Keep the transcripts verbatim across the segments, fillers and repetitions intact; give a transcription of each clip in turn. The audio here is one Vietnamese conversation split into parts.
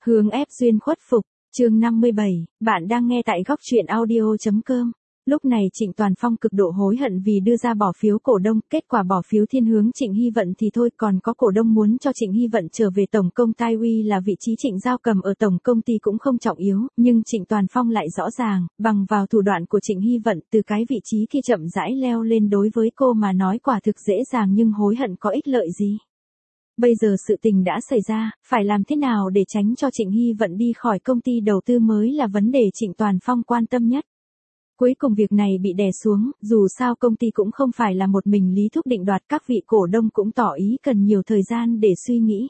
Hướng ép duyên khuất phục, chương năm mươi bảy, bạn đang nghe tại góc truyện audio.com. Lúc này Trịnh Toàn Phong cực độ hối hận vì đưa ra bỏ phiếu cổ đông, kết quả bỏ phiếu thiên hướng Trịnh Hy Vận thì thôi, còn có cổ đông muốn cho Trịnh Hy Vận trở về tổng công ty. Uy là vị trí Trịnh Giao cầm ở tổng công ty cũng không trọng yếu, nhưng Trịnh Toàn Phong lại rõ ràng, bằng vào thủ đoạn của Trịnh Hy Vận từ cái vị trí kia chậm rãi leo lên, đối với cô mà nói quả thực dễ dàng nhưng hối hận có ích lợi gì. Bây giờ sự tình đã xảy ra, phải làm thế nào để tránh cho Trịnh Hy Vận đi khỏi công ty đầu tư mới là vấn đề Trịnh Toàn Phong quan tâm nhất. Cuối cùng việc này bị đè xuống, dù sao công ty cũng không phải là một mình Lý Thúc định đoạt, các vị cổ đông cũng tỏ ý cần nhiều thời gian để suy nghĩ.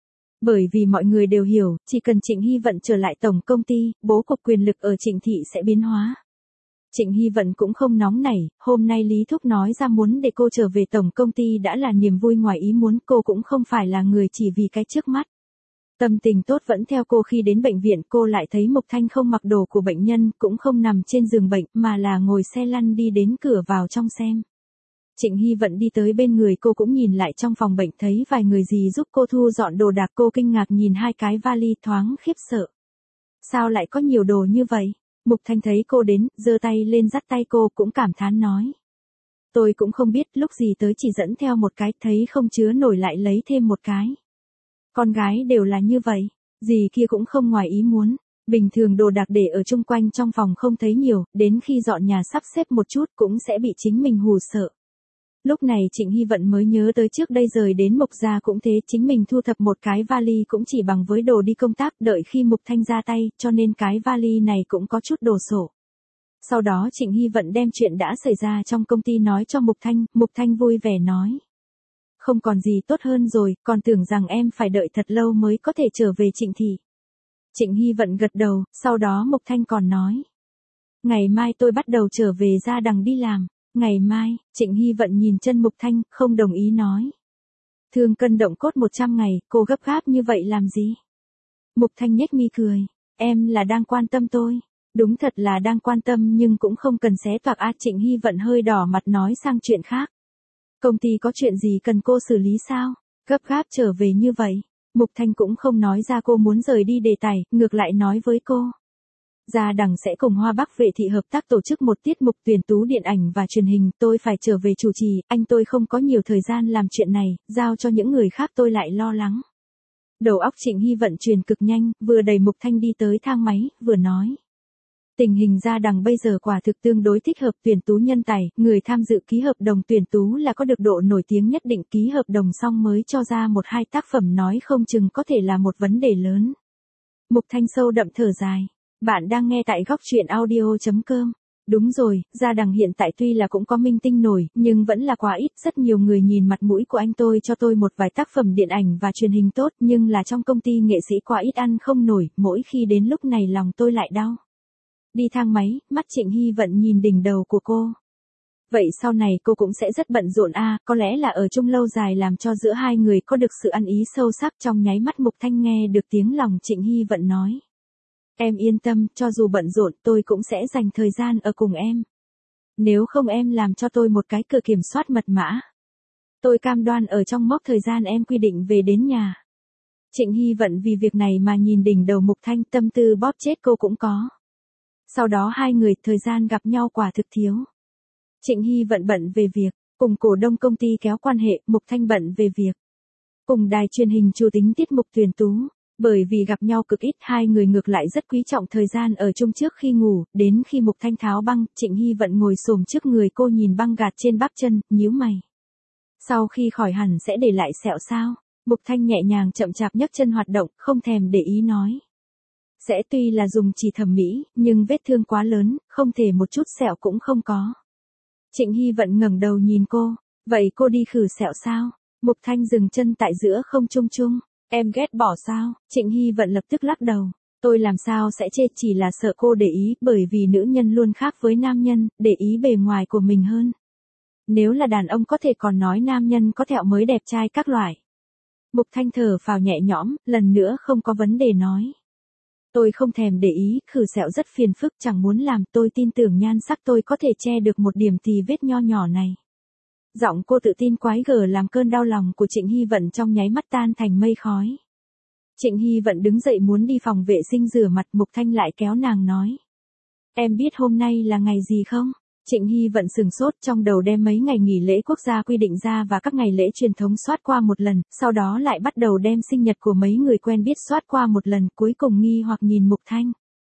Bởi vì mọi người đều hiểu, chỉ cần Trịnh Hy Vận trở lại tổng công ty, bố cục quyền lực ở Trịnh thị sẽ biến hóa. Trịnh Hy Vận cũng không nóng nảy, hôm nay Lý Thúc nói ra muốn để cô trở về tổng công ty đã là niềm vui ngoài ý muốn, cô cũng không phải là người chỉ vì cái trước mắt. Tâm tình tốt vẫn theo cô. Khi đến bệnh viện cô lại thấy Mục Thanh không mặc đồ của bệnh nhân, cũng không nằm trên giường bệnh mà là ngồi xe lăn đi đến cửa vào trong xem. Trịnh Hy Vận đi tới bên người cô cũng nhìn lại trong phòng bệnh, thấy vài người gì giúp cô thu dọn đồ đạc. Cô kinh ngạc nhìn hai cái vali, thoáng khiếp sợ. Sao lại có nhiều đồ như vậy? Mục Thanh thấy cô đến, giơ tay lên dắt tay cô, cũng cảm thán nói. Tôi cũng không biết, lúc gì tới chỉ dẫn theo một cái, thấy không chứa nổi lại lấy thêm một cái. Con gái đều là như vậy, gì kia cũng không ngoài ý muốn. Bình thường đồ đạc để ở chung quanh trong phòng không thấy nhiều, đến khi dọn nhà sắp xếp một chút cũng sẽ bị chính mình hù sợ. Lúc này Trịnh Hy Vận mới nhớ tới trước đây rời đến Mục gia cũng thế, chính mình thu thập một cái vali cũng chỉ bằng với đồ đi công tác, đợi khi Mục Thanh ra tay, cho nên cái vali này cũng có chút đồ sổ. Sau đó Trịnh Hy Vận đem chuyện đã xảy ra trong công ty nói cho Mục Thanh, Mục Thanh vui vẻ nói. Không còn gì tốt hơn rồi, còn tưởng rằng em phải đợi thật lâu mới có thể trở về Trịnh thị. Trịnh Hy Vận gật đầu, sau đó Mục Thanh còn nói. Ngày mai tôi bắt đầu trở về Gia Đằng đi làm. Ngày mai, Trịnh Hy Vận nhìn chân Mục Thanh, không đồng ý nói. Thương cân động cốt một trăm ngày, cô gấp gáp như vậy làm gì? Mục Thanh nhếch mi cười. Em là đang quan tâm tôi. Đúng thật là đang quan tâm nhưng cũng không cần xé toạc a. Trịnh Hy Vận hơi đỏ mặt nói sang chuyện khác. Công ty có chuyện gì cần cô xử lý sao? Gấp gáp trở về như vậy. Mục Thanh cũng không nói ra cô muốn rời đi đề tài, ngược lại nói với cô. Gia Đằng sẽ cùng Hoa Bắc Vệ thị hợp tác tổ chức một tiết mục tuyển tú điện ảnh và truyền hình, tôi phải trở về chủ trì, anh tôi không có nhiều thời gian làm chuyện này, giao cho những người khác tôi lại lo lắng. Đầu óc Trịnh Hy Vận truyền cực nhanh, vừa đẩy Mục Thanh đi tới thang máy, vừa nói. Tình hình Gia Đằng bây giờ quả thực tương đối thích hợp tuyển tú nhân tài, người tham dự ký hợp đồng tuyển tú là có được độ nổi tiếng nhất định, ký hợp đồng xong mới cho ra một hai tác phẩm nói không chừng có thể là một vấn đề lớn. Mục Thanh sâu đậm thở dài. Bạn đang nghe tại góc truyện audio.com. Đúng rồi, Gia Đằng hiện tại tuy là cũng có minh tinh nổi, nhưng vẫn là quá ít, rất nhiều người nhìn mặt mũi của anh tôi cho tôi một vài tác phẩm điện ảnh và truyền hình tốt, nhưng là trong công ty nghệ sĩ quá ít ăn không nổi, mỗi khi đến lúc này lòng tôi lại đau. Đi thang máy, mắt Trịnh Hy Vận nhìn đỉnh đầu của cô. Vậy sau này cô cũng sẽ rất bận rộn a, à, có lẽ là ở chung lâu dài làm cho giữa hai người có được sự ăn ý sâu sắc. Trong nháy mắt Mục Thanh nghe được tiếng lòng Trịnh Hy Vận nói. Em yên tâm, cho dù bận rộn tôi cũng sẽ dành thời gian ở cùng em. Nếu không em làm cho tôi một cái cửa kiểm soát mật mã. Tôi cam đoan ở trong mốc thời gian em quy định về đến nhà. Trịnh Hy Vận vì việc này mà nhìn đỉnh đầu Mục Thanh, tâm tư bóp chết cô cũng có. Sau đó hai người thời gian gặp nhau quả thực thiếu. Trịnh Hy Vận bận về việc, cùng cổ đông công ty kéo quan hệ, Mục Thanh bận về việc. Cùng đài truyền hình chủ tính tiết mục tuyển tú. Bởi vì gặp nhau cực ít, hai người ngược lại rất quý trọng thời gian ở chung trước khi ngủ, đến khi Mục Thanh tháo băng, Trịnh Hy Vận ngồi xổm trước người cô nhìn băng gạt trên bắp chân, nhíu mày. Sau khi khỏi hẳn sẽ để lại sẹo sao? Mục Thanh nhẹ nhàng chậm chạp nhấc chân hoạt động, không thèm để ý nói. Sẽ tuy là dùng chỉ thẩm mỹ, nhưng vết thương quá lớn, không thể một chút sẹo cũng không có. Trịnh Hy Vận ngẩng đầu nhìn cô, vậy cô đi khử sẹo sao? Mục Thanh dừng chân tại giữa không trung trung. Em ghét bỏ sao? Trịnh Hy Vận lập tức lắc đầu. Tôi làm sao sẽ chê, chỉ là sợ cô để ý, bởi vì nữ nhân luôn khác với nam nhân, để ý bề ngoài của mình hơn. Nếu là đàn ông có thể còn nói nam nhân có thẹo mới đẹp trai các loại. Mục Thanh thở phào nhẹ nhõm, lần nữa không có vấn đề nói. Tôi không thèm để ý, khử sẹo rất phiền phức, chẳng muốn làm, tôi tin tưởng nhan sắc tôi có thể che được một điểm tì vết nho nhỏ này. Giọng cô tự tin quái gở làm cơn đau lòng của Trịnh Hy Vận trong nháy mắt tan thành mây khói. Trịnh Hy Vận đứng dậy muốn đi phòng vệ sinh rửa mặt, Mục Thanh lại kéo nàng nói. Em biết hôm nay là ngày gì không? Trịnh Hy Vận sừng sốt, trong đầu đem mấy ngày nghỉ lễ quốc gia quy định ra và các ngày lễ truyền thống soát qua một lần, sau đó lại bắt đầu đem sinh nhật của mấy người quen biết soát qua một lần, cuối cùng nghi hoặc nhìn Mục Thanh.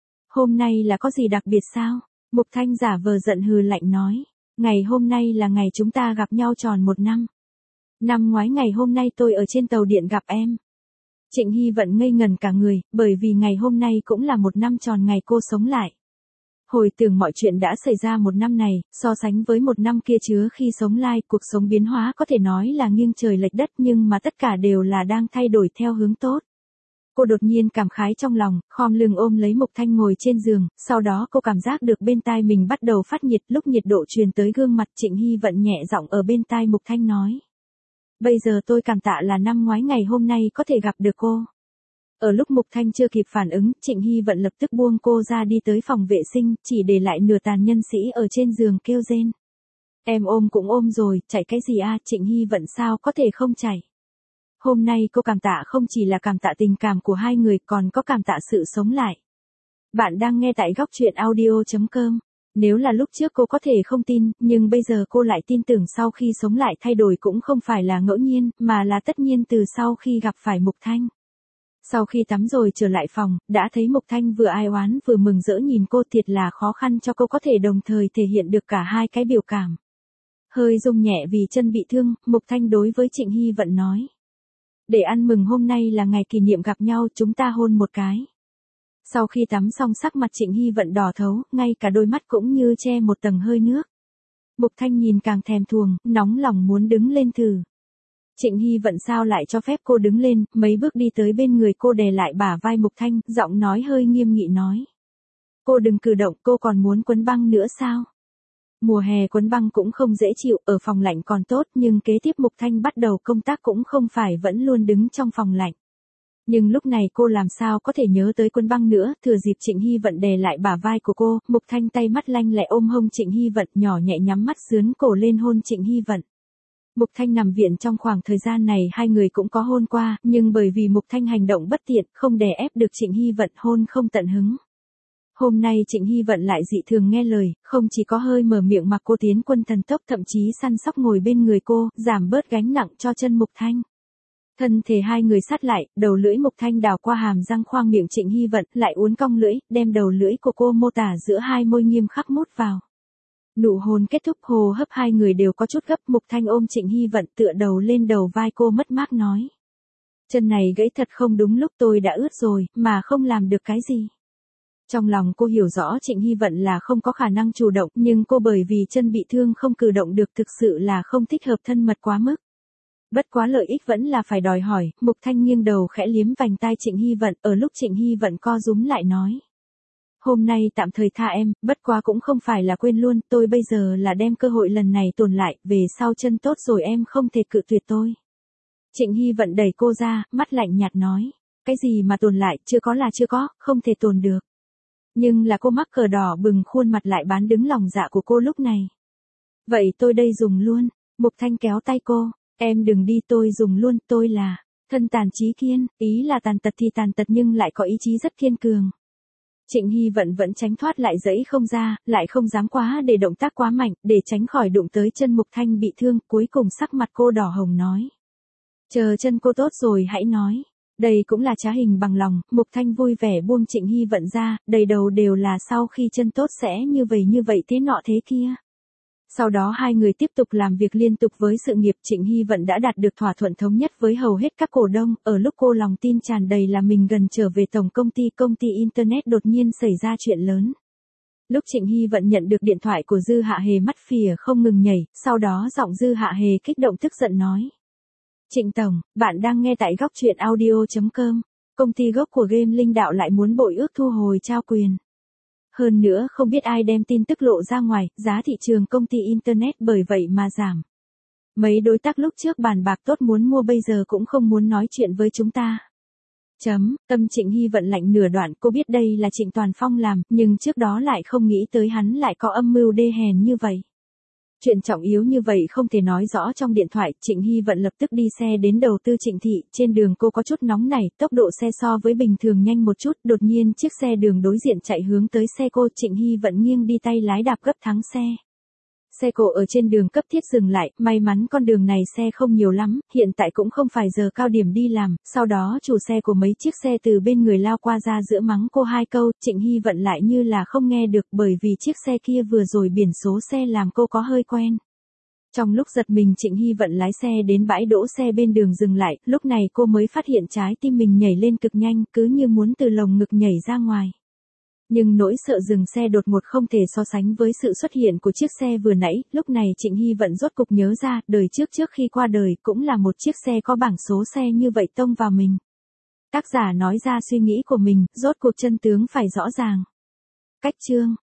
Hôm nay là có gì đặc biệt sao? Mục Thanh giả vờ giận hừ lạnh nói. Ngày hôm nay là ngày chúng ta gặp nhau tròn một năm. Năm ngoái ngày hôm nay tôi ở trên tàu điện gặp em. Trịnh Hy Vận ngây ngần cả người, bởi vì ngày hôm nay cũng là một năm tròn ngày cô sống lại. Hồi tưởng mọi chuyện đã xảy ra một năm này, so sánh với một năm kia chứa khi sống lại, cuộc sống biến hóa có thể nói là nghiêng trời lệch đất, nhưng mà tất cả đều là đang thay đổi theo hướng tốt. Cô đột nhiên cảm khái trong lòng, khom lưng ôm lấy Mục Thanh ngồi trên giường, sau đó cô cảm giác được bên tai mình bắt đầu phát nhiệt, lúc nhiệt độ truyền tới gương mặt, Trịnh Hy Vận nhẹ giọng ở bên tai Mục Thanh nói. Bây giờ tôi cảm tạ là năm ngoái ngày hôm nay có thể gặp được cô. Ở lúc Mục Thanh chưa kịp phản ứng, Trịnh Hy Vận lập tức buông cô ra đi tới phòng vệ sinh, chỉ để lại nửa tàn nhân sĩ ở trên giường kêu rên. Em ôm cũng ôm rồi, chảy cái gì a? Trịnh Hy Vận sao có thể không chảy. Hôm nay cô cảm tạ không chỉ là cảm tạ tình cảm của hai người, còn có cảm tạ sự sống lại. Bạn đang nghe tại góc truyện audio chấm com. Nếu là lúc trước cô có thể không tin, nhưng bây giờ cô lại tin tưởng sau khi sống lại thay đổi cũng không phải là ngẫu nhiên, mà là tất nhiên từ sau khi gặp phải Mục Thanh. Sau khi tắm rồi trở lại phòng, đã thấy Mục Thanh vừa ai oán vừa mừng rỡ nhìn cô, thiệt là khó khăn cho cô có thể đồng thời thể hiện được cả hai cái biểu cảm. Hơi rung nhẹ vì chân bị thương, Mục Thanh đối với Trịnh Hy Vận nói. Để ăn mừng hôm nay là ngày kỷ niệm gặp nhau, chúng ta hôn một cái. Sau khi tắm xong sắc mặt Trịnh Hy Vận đỏ thấu, ngay cả đôi mắt cũng như che một tầng hơi nước. Mục Thanh nhìn càng thèm thuồng, nóng lòng muốn đứng lên thử. Trịnh Hy Vận sao lại cho phép cô đứng lên, mấy bước đi tới bên người cô đè lại bả vai Mục Thanh, giọng nói hơi nghiêm nghị nói. Cô đừng cử động, cô còn muốn quấn băng nữa sao? Mùa hè quấn băng cũng không dễ chịu, ở phòng lạnh còn tốt, nhưng kế tiếp Mục Thanh bắt đầu công tác cũng không phải vẫn luôn đứng trong phòng lạnh. Nhưng lúc này cô làm sao có thể nhớ tới quấn băng nữa, thừa dịp Trịnh Hy Vận đè lại bả vai của cô, Mục Thanh tay mắt lanh lẹ ôm hông Trịnh Hy Vận, nhỏ nhẹ nhắm mắt sướn cổ lên hôn Trịnh Hy Vận. Mục Thanh nằm viện trong khoảng thời gian này hai người cũng có hôn qua, nhưng bởi vì Mục Thanh hành động bất tiện, không đè ép được Trịnh Hy Vận hôn không tận hứng. Hôm nay Trịnh Hy Vận lại dị thường nghe lời, không chỉ có hơi mở miệng mặc cô tiến quân thần tốc, thậm chí săn sóc ngồi bên người cô, giảm bớt gánh nặng cho chân Mục Thanh. Thân thể hai người sát lại, đầu lưỡi Mục Thanh đào qua hàm răng khoang miệng Trịnh Hy Vận, lại uốn cong lưỡi, đem đầu lưỡi của cô mô tả giữa hai môi nghiêm khắc mút vào. Nụ hôn kết thúc, hô hấp hai người đều có chút gấp, Mục Thanh ôm Trịnh Hy Vận tựa đầu lên đầu vai cô mất mát nói. Chân này gãy thật không đúng lúc, tôi đã ướt rồi, mà không làm được cái gì. Trong lòng cô hiểu rõ Trịnh Hy Vận là không có khả năng chủ động, nhưng cô bởi vì chân bị thương không cử động được thực sự là không thích hợp thân mật quá mức. Bất quá lợi ích vẫn là phải đòi hỏi, Mục Thanh nghiêng đầu khẽ liếm vành tai Trịnh Hy Vận, ở lúc Trịnh Hy Vận co rúm lại nói. Hôm nay tạm thời tha em, bất quá cũng không phải là quên luôn, tôi bây giờ là đem cơ hội lần này tồn lại, về sau chân tốt rồi em không thể cự tuyệt tôi. Trịnh Hy Vận đẩy cô ra, mắt lạnh nhạt nói. Cái gì mà tồn lại, chưa có là chưa có, không thể tồn được. Nhưng là cô mắc cờ đỏ bừng khuôn mặt lại bán đứng lòng dạ của cô lúc này. Vậy tôi đây dùng luôn, Mục Thanh kéo tay cô, em đừng đi, tôi dùng luôn, tôi là thân tàn trí kiên, ý là tàn tật thì tàn tật nhưng lại có ý chí rất kiên cường. Trịnh Hy Vận vẫn tránh thoát lại dẫy không ra, lại không dám quá để động tác quá mạnh, để tránh khỏi đụng tới chân Mục Thanh bị thương, cuối cùng sắc mặt cô đỏ hồng nói. Chờ chân cô tốt rồi hãy nói. Đây cũng là trá hình bằng lòng, Mục Thanh vui vẻ buông Trịnh Hy Vận ra, đầy đầu đều là sau khi chân tốt sẽ như vậy như vậy thế nọ thế kia. Sau đó hai người tiếp tục làm việc liên tục với sự nghiệp. Trịnh Hy Vận đã đạt được thỏa thuận thống nhất với hầu hết các cổ đông, ở lúc cô lòng tin tràn đầy là mình gần trở về tổng công ty công ty Internet đột nhiên xảy ra chuyện lớn. Lúc Trịnh Hy Vận nhận được điện thoại của Dư Hạ Hề mắt phìa không ngừng nhảy, sau đó giọng Dư Hạ Hề kích động tức giận nói. Trịnh Tổng, bạn đang nghe tại góc truyện audio chấm com, công ty gốc của game Linh Đạo lại muốn bội ước thu hồi trao quyền. Hơn nữa không biết ai đem tin tức lộ ra ngoài, giá thị trường công ty Internet bởi vậy mà giảm. Mấy đối tác lúc trước bàn bạc tốt muốn mua bây giờ cũng không muốn nói chuyện với chúng ta. Chấm, tâm Trịnh Hy Vận lạnh nửa đoạn, cô biết đây là Trịnh Toàn Phong làm, nhưng trước đó lại không nghĩ tới hắn lại có âm mưu đê hèn như vậy. Chuyện trọng yếu như vậy không thể nói rõ trong điện thoại, Trịnh Hy Vận lập tức đi xe đến đầu tư Trịnh Thị, trên đường cô có chút nóng nảy, tốc độ xe so với bình thường nhanh một chút, đột nhiên chiếc xe đường đối diện chạy hướng tới xe cô, Trịnh Hy Vận nghiêng đi tay lái đạp gấp thắng xe. Xe cộ ở trên đường cấp thiết dừng lại, may mắn con đường này xe không nhiều lắm, hiện tại cũng không phải giờ cao điểm đi làm, sau đó chủ xe của mấy chiếc xe từ bên người lao qua ra giữa mắng cô hai câu, Trịnh Hy Vận lại như là không nghe được bởi vì chiếc xe kia vừa rồi biển số xe làm cô có hơi quen. Trong lúc giật mình Trịnh Hy Vận lái xe đến bãi đỗ xe bên đường dừng lại, lúc này cô mới phát hiện trái tim mình nhảy lên cực nhanh, cứ như muốn từ lồng ngực nhảy ra ngoài. Nhưng nỗi sợ dừng xe đột ngột không thể so sánh với sự xuất hiện của chiếc xe vừa nãy, lúc này Trịnh Hy Vận rốt cục nhớ ra, đời trước trước khi qua đời cũng là một chiếc xe có bảng số xe như vậy tông vào mình. Tác giả nói ra suy nghĩ của mình, rốt cuộc chân tướng phải rõ ràng. Cách chương